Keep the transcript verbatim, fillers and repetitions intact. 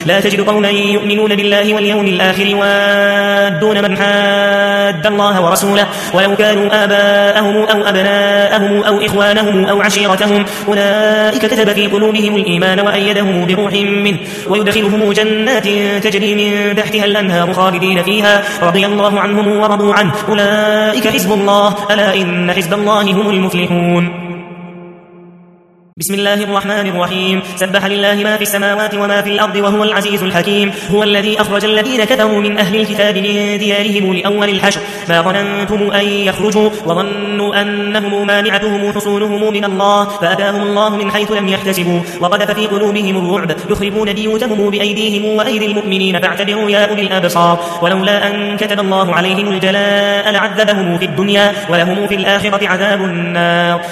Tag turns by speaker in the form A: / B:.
A: لا تجد قوما يؤمنون بالله واليوم الآخر يوادون من حاد الله ورسوله ولو كانوا آباءهم أو أبناءهم أو إخوانهم أو عشيرتهم أولئك كتب في قلوبهم الإيمان وأيدهم بروح منه ويدخلهم جنات تجري من تحتها الأنهار خالدين فيها رضي الله عنهم ورضوا عنه أولئك حزب الله ألا إن حزب الله هم المفلحون. بسم الله الرحمن الرحيم سبح لله ما في السماوات وما في الأرض وهو العزيز الحكيم هو الذي أخرج الذين كفروا من أهل الكتاب من ديارهم لأول الحشر ما ظننتم أن يخرجوا وظنوا أنهم مانعتهم حصولهم من الله فأتاهم الله من حيث لم يحتسبوا وقذف في قلوبهم الرعب يخربون بيوتهم بأيديهم وأيدي المؤمنين فاعتبروا يا أولي الأبصار ولولا أن كتب الله عليهم الجلاء لعذبهم في الدنيا ولهم في الآخرة عذاب النار.